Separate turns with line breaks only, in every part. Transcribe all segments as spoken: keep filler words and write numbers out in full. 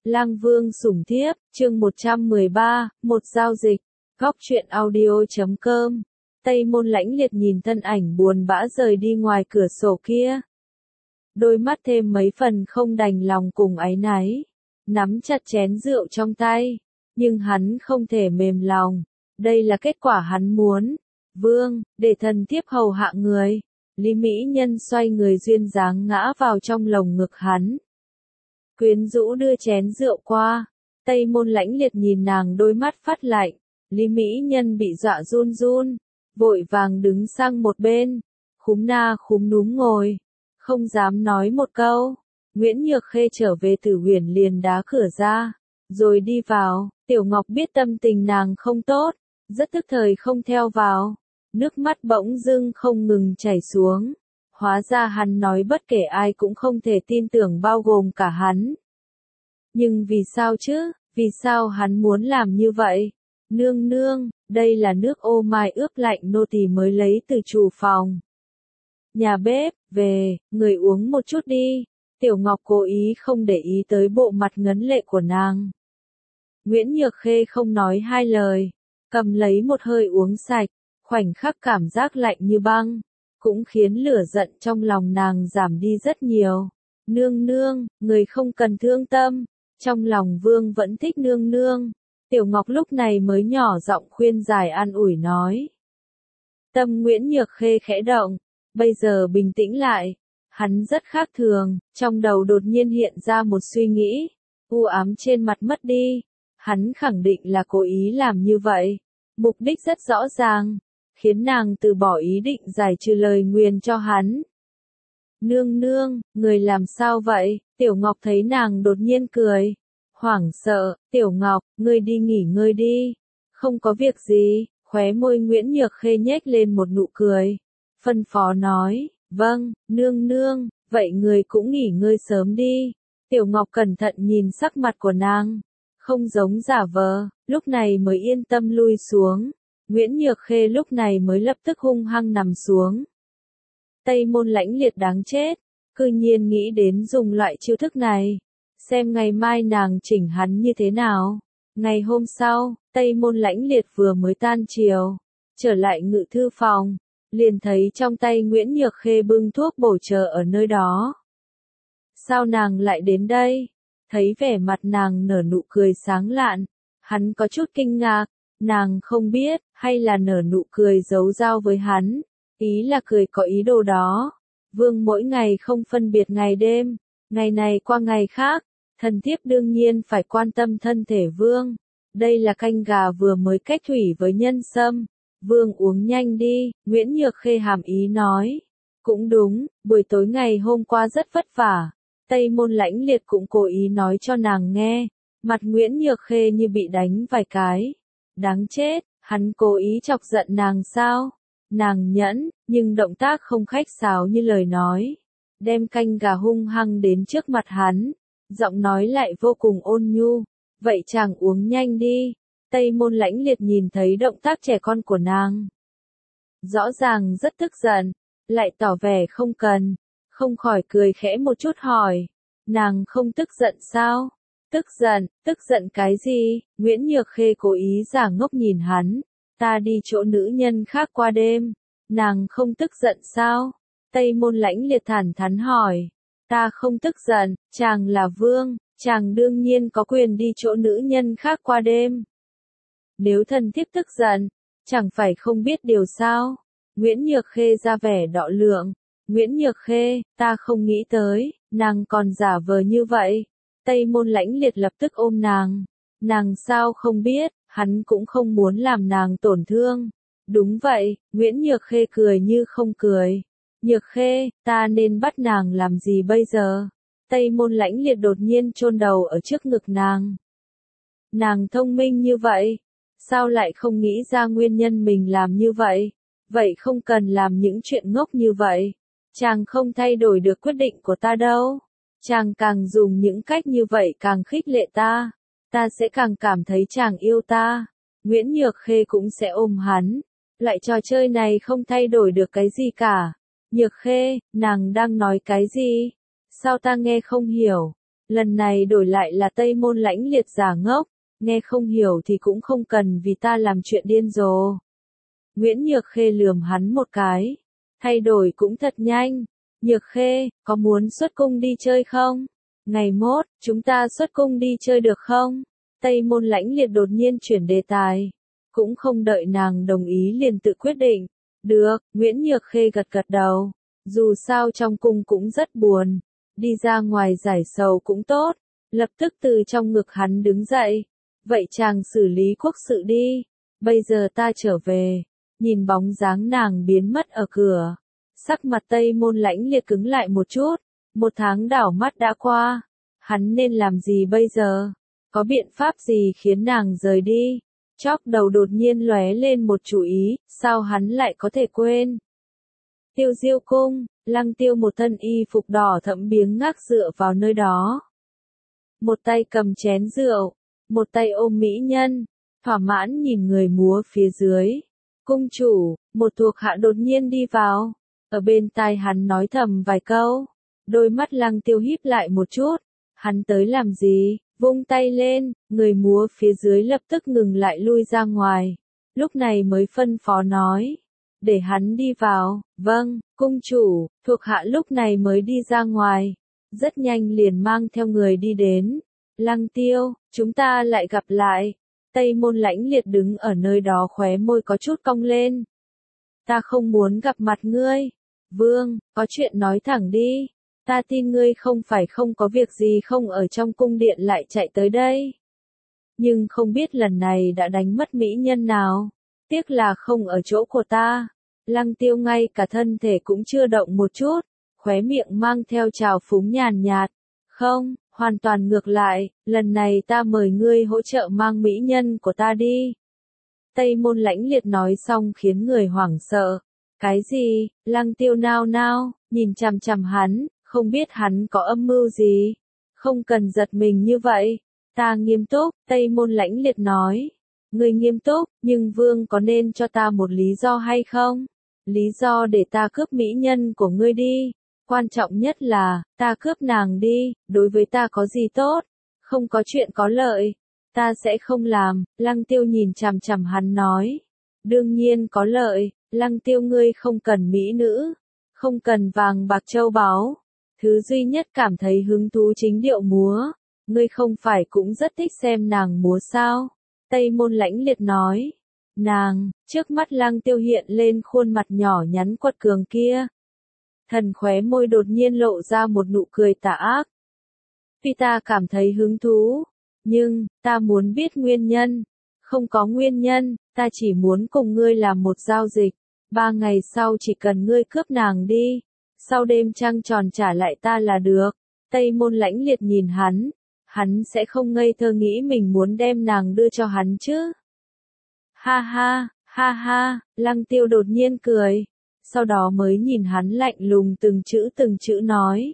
Lang Vương sủng thiếp, chương một trăm mười ba, một giao dịch, góc truyện audio chấm com. Tây Môn Lãnh Liệt nhìn thân ảnh buồn bã rời đi ngoài cửa sổ kia. Đôi mắt thêm mấy phần không đành lòng cùng áy náy, nắm chặt chén rượu trong tay, nhưng hắn không thể mềm lòng, đây là kết quả hắn muốn. Vương, để thần thiếp hầu hạ người. Lý Mỹ Nhân xoay người duyên dáng ngã vào trong lồng ngực hắn. Quyến rũ đưa chén rượu qua, Tây Môn Lãnh Liệt nhìn nàng đôi mắt phát lạnh, Lý Mỹ Nhân bị dọa run run, vội vàng đứng sang một bên, khúm na khúm núm ngồi, không dám nói một câu. Nguyễn Nhược Khê trở về Tử Huyền liền đá cửa ra, rồi đi vào. Tiểu Ngọc biết tâm tình nàng không tốt, rất tức thời không theo vào, nước mắt bỗng dưng không ngừng chảy xuống. Hóa ra hắn nói bất kể ai cũng không thể tin tưởng, bao gồm cả hắn. Nhưng vì sao chứ, vì sao hắn muốn làm như vậy? Nương nương, đây là nước ô mai ướp lạnh nô tỳ mới lấy từ chủ phòng. Nhà bếp, về, người uống một chút đi. Tiểu Ngọc cố ý không để ý tới bộ mặt ngấn lệ của nàng. Nguyễn Nhược Khê không nói hai lời, cầm lấy một hơi uống sạch, khoảnh khắc cảm giác lạnh như băng, cũng khiến lửa giận trong lòng nàng giảm đi rất nhiều. Nương nương, người không cần thương tâm, trong lòng Vương vẫn thích nương nương. Tiểu Ngọc lúc này mới nhỏ giọng khuyên giải an ủi nói. Tâm Nguyễn Nhược Khê khẽ động, bây giờ bình tĩnh lại, hắn rất khác thường, trong đầu đột nhiên hiện ra một suy nghĩ, u ám trên mặt mất đi, hắn khẳng định là cố ý làm như vậy, mục đích rất rõ ràng, khiến nàng từ bỏ ý định giải trừ lời nguyền cho hắn. Nương nương, người làm sao vậy? Tiểu Ngọc thấy nàng đột nhiên cười, hoảng sợ. Tiểu Ngọc, ngươi đi nghỉ ngơi đi. Không có việc gì. Khóe môi Nguyễn Nhược Khê nhếch lên một nụ cười, phân phó nói, vâng, nương nương, vậy người cũng nghỉ ngơi sớm đi. Tiểu Ngọc cẩn thận nhìn sắc mặt của nàng, không giống giả vờ, lúc này mới yên tâm lui xuống. Nguyễn Nhược Khê lúc này mới lập tức hung hăng nằm xuống. Tây Môn Lãnh Liệt đáng chết, cư nhiên nghĩ đến dùng loại chiêu thức này, xem ngày mai nàng chỉnh hắn như thế nào. Ngày hôm sau, Tây Môn Lãnh Liệt vừa mới tan chiều, trở lại ngự thư phòng, liền thấy trong tay Nguyễn Nhược Khê bưng thuốc bổ chờ ở nơi đó. Sao nàng lại đến đây? Thấy vẻ mặt nàng nở nụ cười sáng lạn, hắn có chút kinh ngạc, nàng không biết, hay là nở nụ cười giấu giao với hắn, ý là cười có ý đồ đó. Vương mỗi ngày không phân biệt ngày đêm, ngày này qua ngày khác, thần thiếp đương nhiên phải quan tâm thân thể Vương. Đây là canh gà vừa mới cách thủy với nhân sâm, Vương uống nhanh đi. Nguyễn Nhược Khê hàm ý nói. Cũng đúng, buổi tối ngày hôm qua rất vất vả. Tây Môn Lãnh Liệt cũng cố ý nói cho nàng nghe, mặt Nguyễn Nhược Khê như bị đánh vài cái. Đáng chết, hắn cố ý chọc giận nàng sao? Nàng nhẫn, nhưng động tác không khách sáo như lời nói. Đem canh gà hung hăng đến trước mặt hắn, giọng nói lại vô cùng ôn nhu. Vậy chàng uống nhanh đi. Tây Môn Lãnh Liệt nhìn thấy động tác trẻ con của nàng, rõ ràng rất tức giận, lại tỏ vẻ không cần, không khỏi cười khẽ một chút hỏi, nàng không tức giận sao? Tức giận, tức giận cái gì? Nguyễn Nhược Khê cố ý giả ngốc nhìn hắn, ta đi chỗ nữ nhân khác qua đêm, nàng không tức giận sao? Tây Môn Lãnh Liệt thản thắn hỏi, ta không tức giận, chàng là vương, chàng đương nhiên có quyền đi chỗ nữ nhân khác qua đêm. Nếu thần thiếp tức giận, chẳng phải không biết điều sao? Nguyễn Nhược Khê ra vẻ đọ lượng. Nguyễn Nhược Khê, ta không nghĩ tới, nàng còn giả vờ như vậy. Tây Môn Lãnh Liệt lập tức ôm nàng. Nàng sao không biết, hắn cũng không muốn làm nàng tổn thương. Đúng vậy, Nguyễn Nhược Khê cười như không cười. Nhược Khê, ta nên bắt nàng làm gì bây giờ? Tây Môn Lãnh Liệt đột nhiên chôn đầu ở trước ngực nàng. Nàng thông minh như vậy, sao lại không nghĩ ra nguyên nhân mình làm như vậy? Vậy không cần làm những chuyện ngốc như vậy. Chàng không thay đổi được quyết định của ta đâu. Chàng càng dùng những cách như vậy càng khích lệ ta. Ta sẽ càng cảm thấy chàng yêu ta. Nguyễn Nhược Khê cũng sẽ ôm hắn. Loại trò chơi này không thay đổi được cái gì cả. Nhược Khê, nàng đang nói cái gì? Sao ta nghe không hiểu? Lần này đổi lại là Tây Môn Lãnh Liệt giả ngốc, nghe không hiểu thì cũng không cần vì ta làm chuyện điên rồ. Nguyễn Nhược Khê lườm hắn một cái, thay đổi cũng thật nhanh. Nhược Khê, có muốn xuất cung đi chơi không? Ngày mốt, chúng ta xuất cung đi chơi được không? Tây Môn Lãnh Liệt đột nhiên chuyển đề tài. Cũng không đợi nàng đồng ý liền tự quyết định. Được, Nguyễn Nhược Khê gật gật đầu. Dù sao trong cung cũng rất buồn. Đi ra ngoài giải sầu cũng tốt. Lập tức từ trong ngực hắn đứng dậy. Vậy chàng xử lý quốc sự đi. Bây giờ ta trở về. Nhìn bóng dáng nàng biến mất ở cửa. Sắc mặt Tây Môn Lãnh Liệt cứng lại một chút. Một tháng đảo mắt đã qua. Hắn nên làm gì bây giờ? Có biện pháp gì khiến nàng rời đi? Chóp đầu đột nhiên lóe lên một chủ ý, sao hắn lại có thể quên? Tiêu Diêu cung, Lăng Tiêu một thân y phục đỏ thẫm biếng ngác dựa vào nơi đó. Một tay cầm chén rượu, một tay ôm mỹ nhân, thỏa mãn nhìn người múa phía dưới. Cung chủ, một thuộc hạ đột nhiên đi vào, ở bên tai hắn nói thầm vài câu. Đôi mắt Lăng Tiêu híp lại một chút, hắn tới làm gì? Vung tay lên, người múa phía dưới lập tức ngừng lại lui ra ngoài. Lúc này mới phân phó nói. Để hắn đi vào. Vâng, cung chủ, thuộc hạ lúc này mới đi ra ngoài. Rất nhanh liền mang theo người đi đến. Lăng Tiêu, chúng ta lại gặp lại. Tây Môn Lãnh Liệt đứng ở nơi đó khóe môi có chút cong lên. Ta không muốn gặp mặt ngươi. Vương, có chuyện nói thẳng đi. Ta tin ngươi không phải không có việc gì không ở trong cung điện lại chạy tới đây. Nhưng không biết lần này đã đánh mất mỹ nhân nào. Tiếc là không ở chỗ của ta. Lăng Tiêu ngay cả thân thể cũng chưa động một chút. Khóe miệng mang theo trào phúng nhàn nhạt. Không, hoàn toàn ngược lại. Lần này ta mời ngươi hỗ trợ mang mỹ nhân của ta đi. Tây Môn Lãnh Liệt nói xong khiến người hoảng sợ. Cái gì? Lăng Tiêu nao nao, nhìn chằm chằm hắn. Không biết hắn có âm mưu gì. Không cần giật mình như vậy. Ta nghiêm túc, Tây Môn Lãnh Liệt nói. Ngươi nghiêm túc, nhưng vương có nên cho ta một lý do hay không? Lý do để ta cướp mỹ nhân của ngươi đi. Quan trọng nhất là, ta cướp nàng đi, đối với ta có gì tốt? Không có chuyện có lợi. Ta sẽ không làm, Lăng Tiêu nhìn chằm chằm hắn nói. Đương nhiên có lợi, Lăng Tiêu ngươi không cần mỹ nữ. Không cần vàng bạc châu báu. Thứ duy nhất cảm thấy hứng thú chính điệu múa. Ngươi không phải cũng rất thích xem nàng múa sao? Tây Môn Lãnh Liệt nói. Nàng, trước mắt Lăng Tiêu hiện lên khuôn mặt nhỏ nhắn quật cường kia. Thần khóe môi đột nhiên lộ ra một nụ cười tà ác. Vì ta cảm thấy hứng thú. Nhưng, ta muốn biết nguyên nhân. Không có nguyên nhân, ta chỉ muốn cùng ngươi làm một giao dịch. Ba ngày sau chỉ cần ngươi cướp nàng đi. Sau đêm trăng tròn trả lại ta là được. Tây Môn Lãnh Liệt nhìn hắn. Hắn sẽ không ngây thơ nghĩ mình muốn đem nàng đưa cho hắn chứ. Ha ha, ha ha, Lăng Tiêu đột nhiên cười. Sau đó mới nhìn hắn lạnh lùng từng chữ từng chữ nói.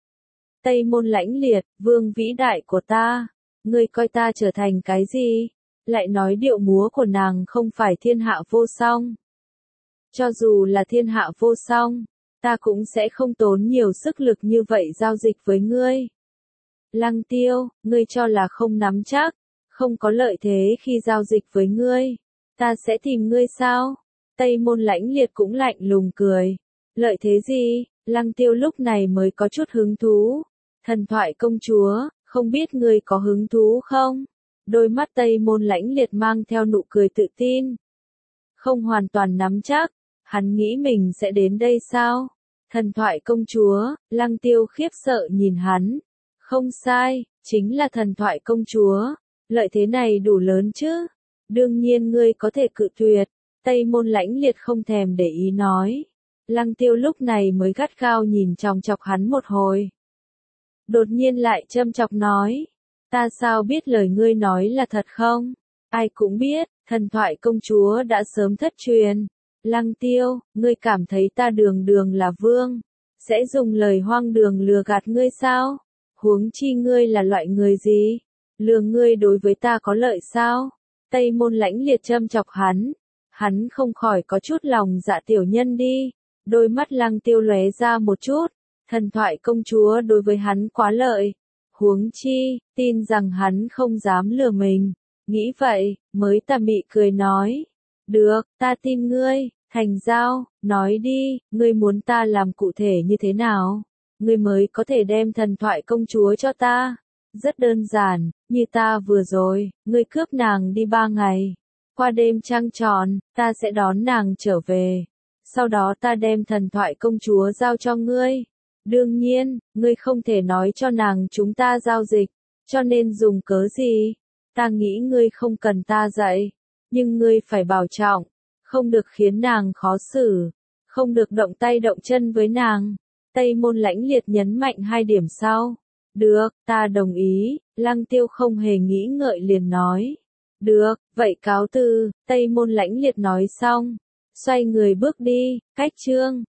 Tây Môn Lãnh Liệt, vương vĩ đại của ta. Ngươi coi ta trở thành cái gì? Lại nói điệu múa của nàng không phải thiên hạ vô song. Cho dù là thiên hạ vô song. Ta cũng sẽ không tốn nhiều sức lực như vậy giao dịch với ngươi. Lăng Tiêu, ngươi cho là không nắm chắc, không có lợi thế khi giao dịch với ngươi. Ta sẽ tìm ngươi sao? Tây Môn Lãnh Liệt cũng lạnh lùng cười. Lợi thế gì? Lăng Tiêu lúc này mới có chút hứng thú. Thần thoại công chúa, không biết ngươi có hứng thú không? Đôi mắt Tây Môn Lãnh Liệt mang theo nụ cười tự tin. Không hoàn toàn nắm chắc. Hắn nghĩ mình sẽ đến đây sao? Thần thoại công chúa, Lăng Tiêu khiếp sợ nhìn hắn. Không sai, chính là thần thoại công chúa. Lợi thế này đủ lớn chứ? Đương nhiên ngươi có thể cự tuyệt. Tây Môn Lãnh Liệt không thèm để ý nói. Lăng Tiêu lúc này mới gắt gao nhìn chòng chọc hắn một hồi. Đột nhiên lại châm chọc nói. Ta sao biết lời ngươi nói là thật không? Ai cũng biết, thần thoại công chúa đã sớm thất truyền. Lăng Tiêu, ngươi cảm thấy ta đường đường là vương, sẽ dùng lời hoang đường lừa gạt ngươi sao? Huống chi ngươi là loại người gì? Lừa ngươi đối với ta có lợi sao? Tây Môn Lãnh Liệt châm chọc hắn. Hắn không khỏi có chút lòng dạ tiểu nhân đi. Đôi mắt Lăng Tiêu lóe ra một chút. Thần thoại công chúa đối với hắn quá lợi. Huống chi, tin rằng hắn không dám lừa mình. Nghĩ vậy, mới tà mị cười nói. Được, ta tin ngươi, Thành Giao, nói đi, ngươi muốn ta làm cụ thể như thế nào? Ngươi mới có thể đem thần thoại công chúa cho ta. Rất đơn giản, như ta vừa rồi, ngươi cướp nàng đi ba ngày. Qua đêm trăng tròn, ta sẽ đón nàng trở về. Sau đó ta đem thần thoại công chúa giao cho ngươi. Đương nhiên, ngươi không thể nói cho nàng chúng ta giao dịch, cho nên dùng cớ gì? Ta nghĩ ngươi không cần ta dạy, nhưng ngươi phải bảo trọng, không được khiến nàng khó xử, không được động tay động chân với nàng. Tây Môn Lãnh Liệt nhấn mạnh hai điểm sau. Được, ta đồng ý, Lăng Tiêu không hề nghĩ ngợi liền nói. Được, vậy cáo từ, Tây Môn Lãnh Liệt nói xong, xoay người bước đi, cách chương.